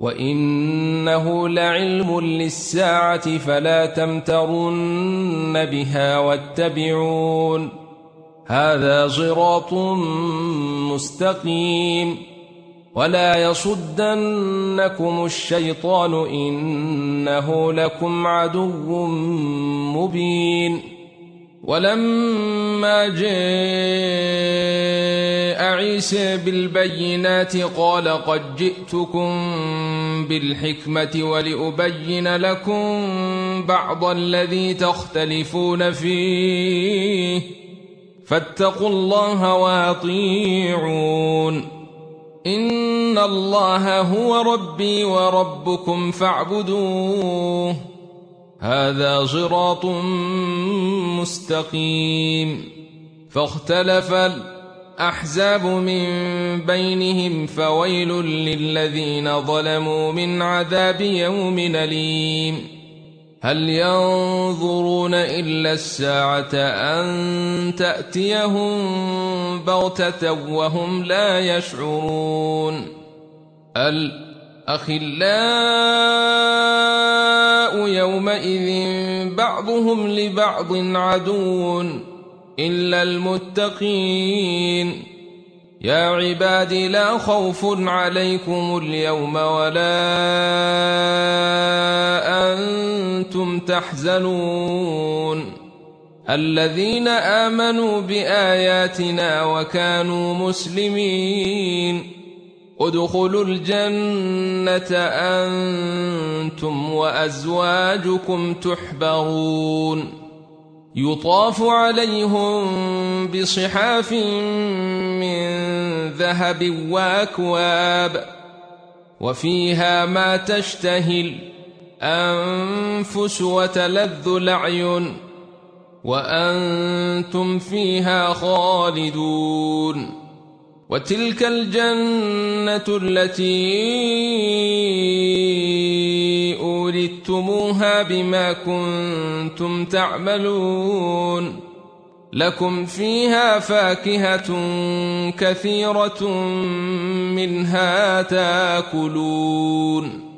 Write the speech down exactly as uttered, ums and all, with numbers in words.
وإنه لعلم للساعة فلا تمترن بها واتبعون هذا صراط مستقيم ولا يصدنكم الشيطان إنه لكم عدو مبين ولما جاء عيسى بالبينات قال قد جئتكم بالحكمة ولأبين لكم بعض الذي تختلفون فيه فاتقوا الله وأطيعون إن الله هو ربي وربكم فاعبدوه هذا صراط مستقيم فاختلف الأحزاب من بينهم فويل للذين ظلموا من عذاب يوم أليم هل ينظرون إلا الساعة أن تأتيهم بغتة وهم لا يشعرون الأخلاء يومئذ بعضهم لبعض عدو إلا المتقين يا عباد لا خوف عليكم اليوم ولا أنتم تحزنون الذين آمنوا بآياتنا وكانوا مسلمين ادخلوا الجنة أنتم وأزواجكم تحبرون يطاف عليهم بصحاف من ذهب وأكواب وفيها ما تشتهي الأنفس وتلذ الأعين وأنتم فيها خالدون وتلك الجنة التي أورثتموها بما كنتم تعملون لكم فيها فاكهة كثيرة منها تأكلون